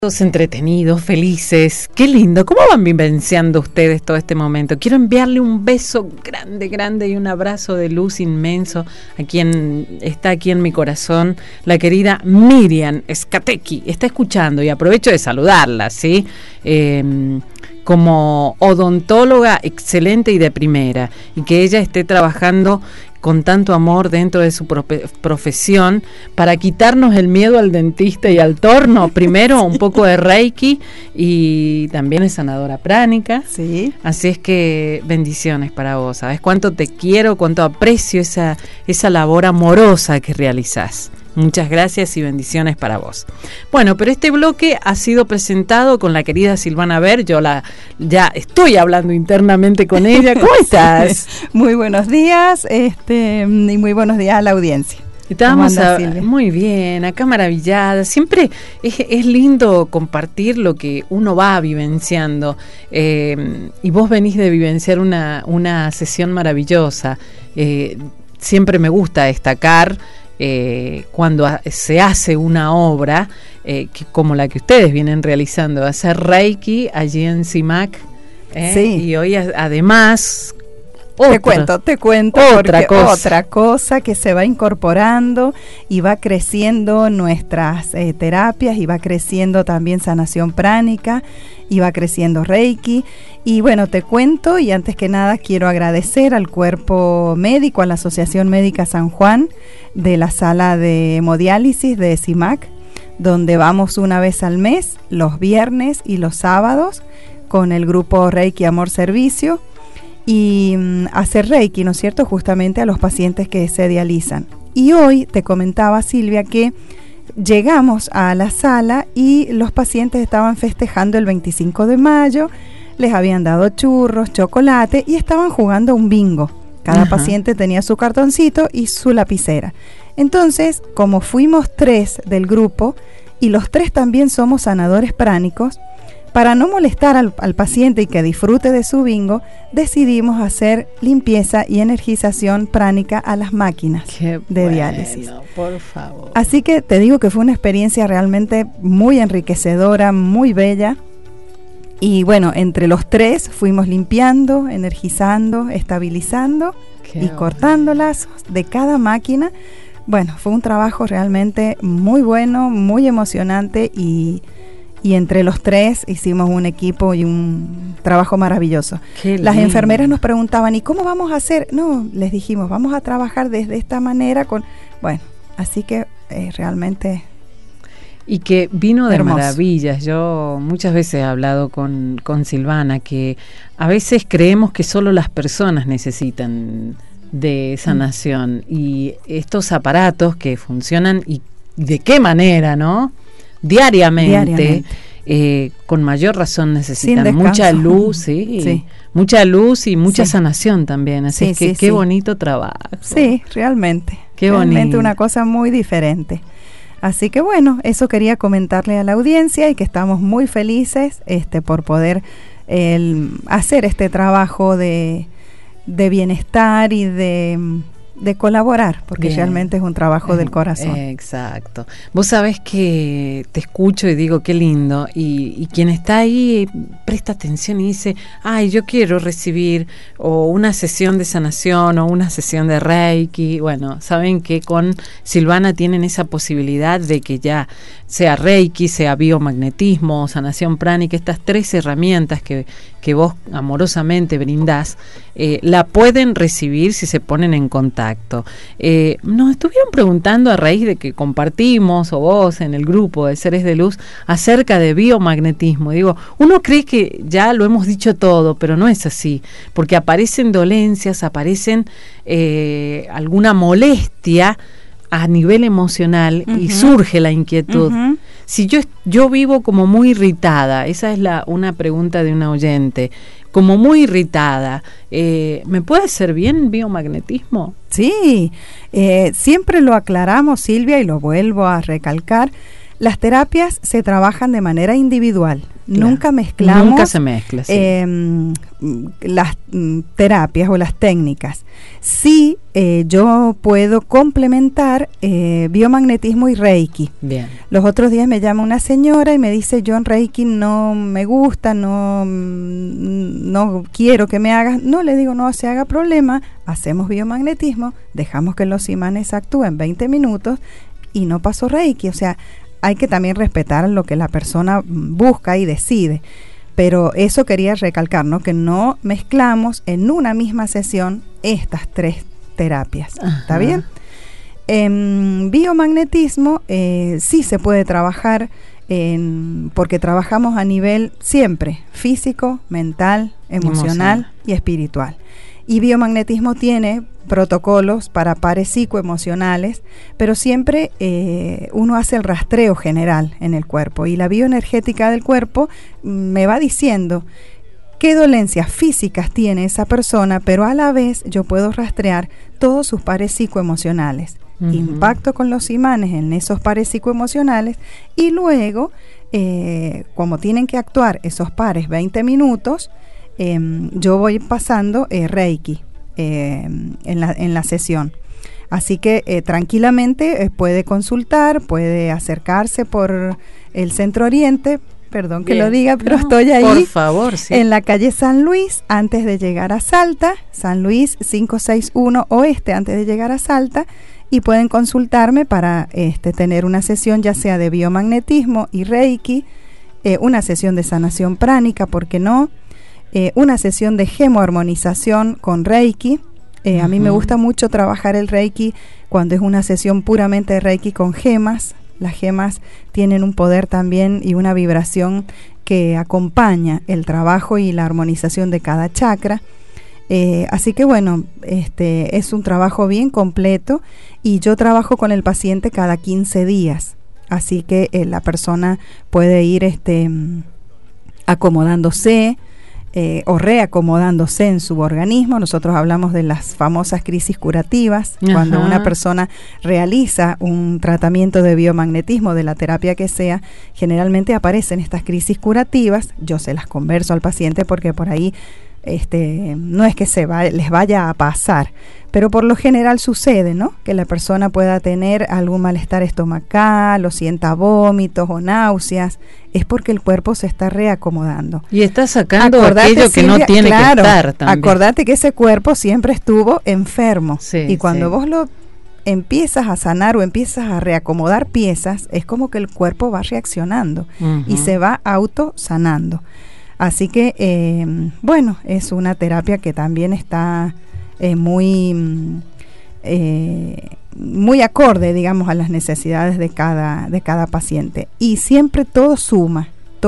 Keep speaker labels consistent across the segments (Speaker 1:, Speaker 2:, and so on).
Speaker 1: Todos entretenidos, felices, qué lindo. ¿Cómo van vivenciando ustedes todo este momento? Quiero enviarle un beso grande, grande y un abrazo de luz inmenso a quien está aquí en mi corazón, la querida Miriam Scatecchi. Está escuchando y aprovecho de saludarla, ¿sí? Como odontóloga excelente y de primera, y que ella esté trabajando con tanto amor dentro de su profesión para quitarnos el miedo al dentista y al torno. Primero un poco de Reiki y también es sanadora pránica.
Speaker 2: Sí.
Speaker 1: Así es que bendiciones para vos. ¿Sabes cuánto te quiero, cuánto aprecio esa labor amorosa que realizás? Muchas gracias y bendiciones para vos. Bueno, pero este bloque ha sido presentado con la querida Silvana Ver. Yo ya estoy hablando internamente con ella. ¿Cómo estás?
Speaker 2: Muy buenos días, y muy buenos días a la audiencia.
Speaker 1: Estábamos muy bien, acá maravillada. Siempre es lindo compartir lo que uno va vivenciando. Y vos venís de vivenciar una sesión maravillosa. Siempre me gusta destacar cuando se hace una obra como la que ustedes vienen realizando, hacer Reiki allí en CIMAC,
Speaker 2: sí.
Speaker 1: Y hoy además
Speaker 2: te cuento otra cosa que se va incorporando y va creciendo nuestras terapias, y va creciendo también sanación pránica, y va creciendo Reiki. Y bueno, te cuento, y antes que nada quiero agradecer al cuerpo médico, a la Asociación Médica San Juan, de la sala de hemodiálisis de CIMAC, donde vamos una vez al mes, los viernes y los sábados, con el grupo Reiki Amor Servicio, y hacer Reiki, ¿no es cierto?, justamente a los pacientes que se dializan. Y hoy te comentaba, Silvia, que llegamos a la sala y los pacientes estaban festejando el 25 de mayo, les habían dado churros, chocolate y estaban jugando un bingo. Cada paciente tenía su cartoncito y su lapicera. Entonces, como fuimos 3 del grupo y los 3 también somos sanadores pránicos, para no molestar al paciente y que disfrute de su bingo, decidimos hacer limpieza y energización pránica a las máquinas de diálisis.
Speaker 1: Por favor.
Speaker 2: Así que te digo que fue una experiencia realmente muy enriquecedora, muy bella. Y bueno, entre los 3 fuimos limpiando, energizando, estabilizando y cortando lazos de cada máquina. Bueno, fue un trabajo realmente muy bueno, muy emocionante, y entre los 3 hicimos un equipo y un trabajo maravilloso. Las enfermeras nos preguntaban, ¿y cómo vamos a hacer? No, les dijimos, vamos a trabajar desde esta manera bueno, así que realmente...
Speaker 1: Y que vino de
Speaker 2: hermoso.
Speaker 1: Maravillas. Yo muchas veces he hablado con Silvana que a veces creemos que solo las personas necesitan de sanación, y estos aparatos que funcionan, y de qué manera, ¿no? Diariamente. Con mayor razón necesitan mucha luz, sí. Mucha luz y mucha sanación también, así es que qué bonito trabajo.
Speaker 2: Sí, realmente.
Speaker 1: Qué
Speaker 2: realmente
Speaker 1: bonito.
Speaker 2: Una cosa muy diferente. Así que bueno, eso quería comentarle a la audiencia, y que estamos muy felices por poder hacer este trabajo de bienestar y de colaborar, porque bien, realmente es un trabajo del corazón.
Speaker 1: Exacto. Vos sabés que te escucho y digo qué lindo, y quien está ahí presta atención y dice, ay, yo quiero recibir o una sesión de sanación o una sesión de Reiki. Bueno, saben que con Silvana tienen esa posibilidad de que ya sea Reiki, sea biomagnetismo, sanación pránica, estas 3 herramientas que vos amorosamente brindás, la pueden recibir si se ponen en contacto. Nos estuvieron preguntando a raíz de que compartimos, o vos en el grupo de Seres de Luz, acerca de biomagnetismo. Digo, uno cree que ya lo hemos dicho todo, pero no es así, porque aparecen dolencias, aparecen alguna molestia a nivel emocional, y surge la inquietud. Si yo vivo como muy irritada, esa es una pregunta de una oyente, como muy irritada, ¿me puede ser bien biomagnetismo?
Speaker 2: Sí, siempre lo aclaramos, Silvia, y lo vuelvo a recalcar. Las terapias se trabajan de manera individual. Nunca mezclamos.
Speaker 1: Nunca se mezcla, sí.
Speaker 2: Las terapias o las técnicas. Sí, yo puedo complementar biomagnetismo y Reiki.
Speaker 1: Bien.
Speaker 2: Los otros días me llama una señora y me dice, yo en Reiki no me gusta, no quiero que me hagas. No, le digo, no se haga problema, hacemos biomagnetismo, dejamos que los imanes actúen 20 minutos y no paso Reiki. O sea, hay que también respetar lo que la persona busca y decide. Pero eso quería recalcar, ¿no? Que no mezclamos en una misma sesión estas 3 terapias.
Speaker 1: Ajá.
Speaker 2: ¿Está bien? En biomagnetismo sí se puede trabajar porque trabajamos a nivel siempre físico, mental, emocional y espiritual. Y biomagnetismo tiene protocolos para pares psicoemocionales, pero siempre uno hace el rastreo general en el cuerpo y la bioenergética del cuerpo me va diciendo qué dolencias físicas tiene esa persona, pero a la vez yo puedo rastrear todos sus pares psicoemocionales. Uh-huh. Impacto con los imanes en esos pares psicoemocionales y luego, como tienen que actuar esos pares 20 minutos, yo voy pasando Reiki en la sesión. Así que tranquilamente puede consultar, puede acercarse por el Centro Oriente. Perdón que lo diga, pero estoy ahí.
Speaker 1: Por favor, sí.
Speaker 2: En la calle San Luis, antes de llegar a Salta, San Luis 561 Oeste, antes de llegar a Salta, y pueden consultarme para tener una sesión ya sea de biomagnetismo y Reiki, una sesión de sanación pránica, ¿por qué no? Una sesión de gemoarmonización con Reiki. A mí me gusta mucho trabajar el Reiki cuando es una sesión puramente de Reiki con gemas. Las gemas tienen un poder también y una vibración que acompaña el trabajo y la armonización de cada chakra. Así que bueno, es un trabajo bien completo y yo trabajo con el paciente cada 15 días. Así que la persona puede ir acomodándose o reacomodándose en su organismo. Nosotros hablamos de las famosas crisis curativas. Ajá. Cuando una persona realiza un tratamiento de biomagnetismo, de la terapia que sea, generalmente aparecen estas crisis curativas. Yo se las converso al paciente porque por ahí no es que les vaya a pasar, pero por lo general sucede, ¿no? Que la persona pueda tener algún malestar estomacal o sienta vómitos o náuseas, es porque el cuerpo se está reacomodando.
Speaker 1: Y está sacando aquello que no tiene que estar también.
Speaker 2: Acordate que ese cuerpo siempre estuvo enfermo,
Speaker 1: sí,
Speaker 2: y cuando
Speaker 1: sí.
Speaker 2: vos lo empiezas a sanar o empiezas a reacomodar piezas, es como que el cuerpo va reaccionando y se va autosanando. Así que, bueno, es una terapia que también está muy acorde, digamos, a las necesidades de cada paciente. Y siempre todo suma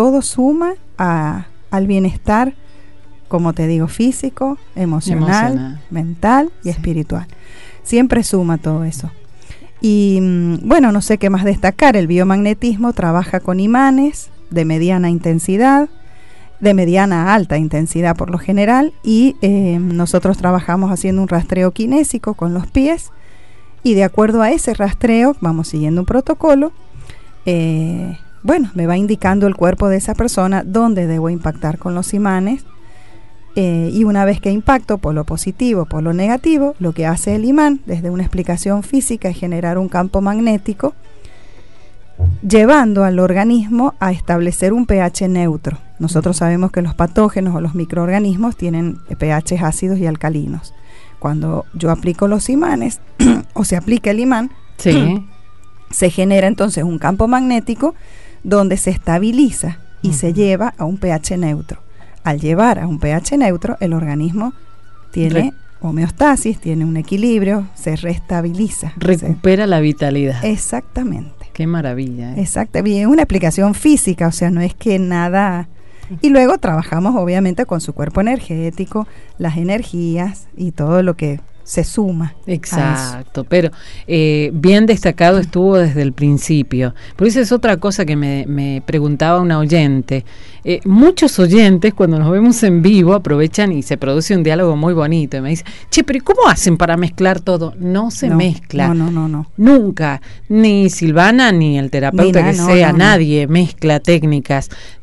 Speaker 2: al bienestar, como te digo, físico, emocional. Mental y espiritual. Siempre suma todo eso. Y, bueno, no sé qué más destacar. El biomagnetismo trabaja con imanes de mediana intensidad, de mediana a alta intensidad por lo general, y nosotros trabajamos haciendo un rastreo kinésico con los pies, y de acuerdo a ese rastreo vamos siguiendo un protocolo. Bueno, me va indicando el cuerpo de esa persona dónde debo impactar con los imanes, y una vez que impacto polo positivo, polo negativo, lo que hace el imán desde una explicación física es generar un campo magnético, llevando al organismo a establecer un pH neutro. Nosotros sabemos que los patógenos o los microorganismos tienen pHs ácidos y alcalinos. Cuando yo aplico los imanes o se aplica el imán,
Speaker 1: sí.
Speaker 2: Se genera entonces un campo magnético donde se estabiliza y se lleva a un pH neutro. Al llevar a un pH neutro, el organismo tiene homeostasis, tiene un equilibrio, se restabiliza.
Speaker 1: Recupera la vitalidad.
Speaker 2: Exactamente.
Speaker 1: Qué maravilla.
Speaker 2: Exacto, bien, una explicación física, o sea, no es que nada. Y luego trabajamos obviamente con su cuerpo energético, las energías y todo lo que se suma.
Speaker 1: Exacto, pero bien destacado estuvo desde el principio. Por eso es otra cosa que me preguntaba una oyente. Muchos oyentes cuando nos vemos en vivo aprovechan y se produce un diálogo muy bonito y me dicen, che, pero ¿cómo hacen para mezclar todo? No se mezcla.
Speaker 2: No. Nunca.
Speaker 1: Ni Silvana ni el terapeuta nadie mezcla técnicas.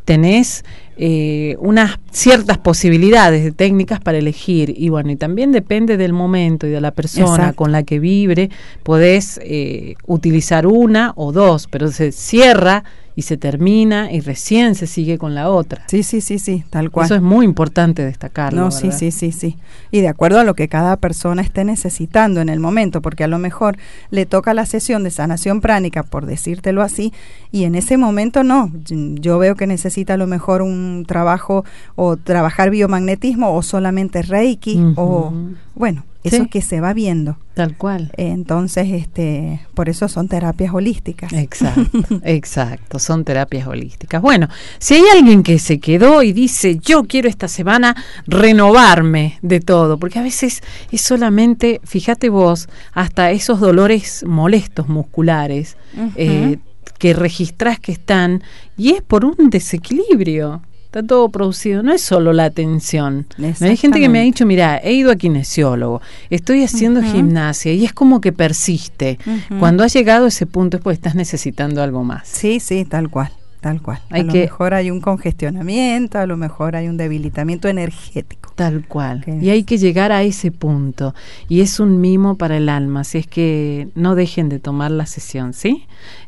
Speaker 1: tenés unas ciertas posibilidades de técnicas para elegir, y bueno, y también depende del momento y de la persona. Exacto. Con la que vibre, podés utilizar una o dos, pero se cierra y se termina y recién se sigue con la otra.
Speaker 2: Sí, tal cual.
Speaker 1: Eso es muy importante destacarlo.
Speaker 2: No, ¿verdad? Sí. Y de acuerdo a lo que cada persona esté necesitando en el momento, porque a lo mejor le toca la sesión de sanación pránica, por decírtelo así, y en ese momento no. Yo veo que necesita a lo mejor un trabajo o trabajar biomagnetismo o solamente Reiki o bueno, eso que se va viendo.
Speaker 1: Tal cual.
Speaker 2: Entonces, por eso son terapias holísticas.
Speaker 1: Exacto, son terapias holísticas. Bueno, si hay alguien que se quedó y dice, yo quiero esta semana renovarme de todo, porque a veces es solamente, fíjate vos, hasta esos dolores molestos musculares que registrás que están, y es por un desequilibrio. Está todo producido, no es solo la tensión. Hay gente que me ha dicho, mira, he ido a kinesiólogo, estoy haciendo gimnasia, y es como que persiste. Cuando has llegado a ese punto es porque estás necesitando algo más.
Speaker 2: Sí, tal cual. A lo mejor hay un congestionamiento, a lo mejor hay un debilitamiento energético.
Speaker 1: Tal cual. Y hay que llegar a ese punto. Y es un mimo para el alma, así es que no dejen de tomar la sesión, ¿sí?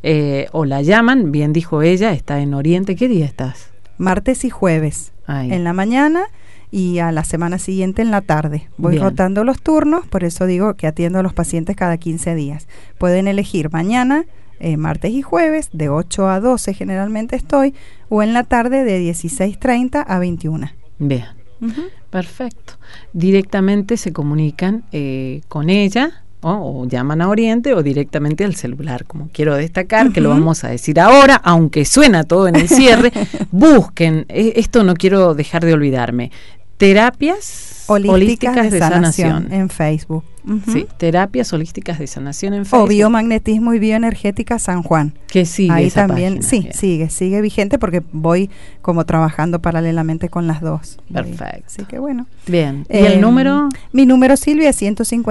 Speaker 1: O la llaman, bien dijo ella, está en Oriente. ¿Qué día estás?
Speaker 2: Martes y jueves, en la mañana, y a la semana siguiente en la tarde. Voy rotando los turnos, por eso digo que atiendo a los pacientes cada 15 días. Pueden elegir mañana, martes y jueves, de 8 a 12 generalmente estoy, o en la tarde de 16:30 a 21.
Speaker 1: Bien, perfecto. Directamente se comunican con ella, o llaman a Oriente, o directamente al celular, como quiero destacar, que lo vamos a decir ahora, aunque suena todo en el cierre. Busquen, esto no quiero dejar de olvidarme, terapias holísticas de sanación
Speaker 2: en Facebook.
Speaker 1: Sí, terapias holísticas de sanación en Facebook.
Speaker 2: O biomagnetismo y bioenergética San Juan.
Speaker 1: Que sigue
Speaker 2: ahí
Speaker 1: esa
Speaker 2: también,
Speaker 1: página,
Speaker 2: sigue vigente, porque voy como trabajando paralelamente con las dos.
Speaker 1: Perfecto.
Speaker 2: Así que bueno.
Speaker 1: Bien. ¿Y el número?
Speaker 2: Mi número, Silvia, es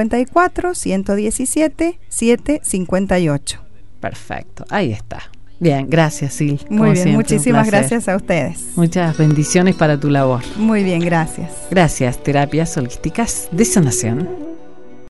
Speaker 2: 154-117-758.
Speaker 1: Perfecto, ahí está. Bien, gracias, Sil.
Speaker 2: Muy bien, siempre, muchísimas gracias a ustedes.
Speaker 1: Muchas bendiciones para tu labor.
Speaker 2: Muy bien, gracias.
Speaker 1: Gracias, terapias holísticas de sanación.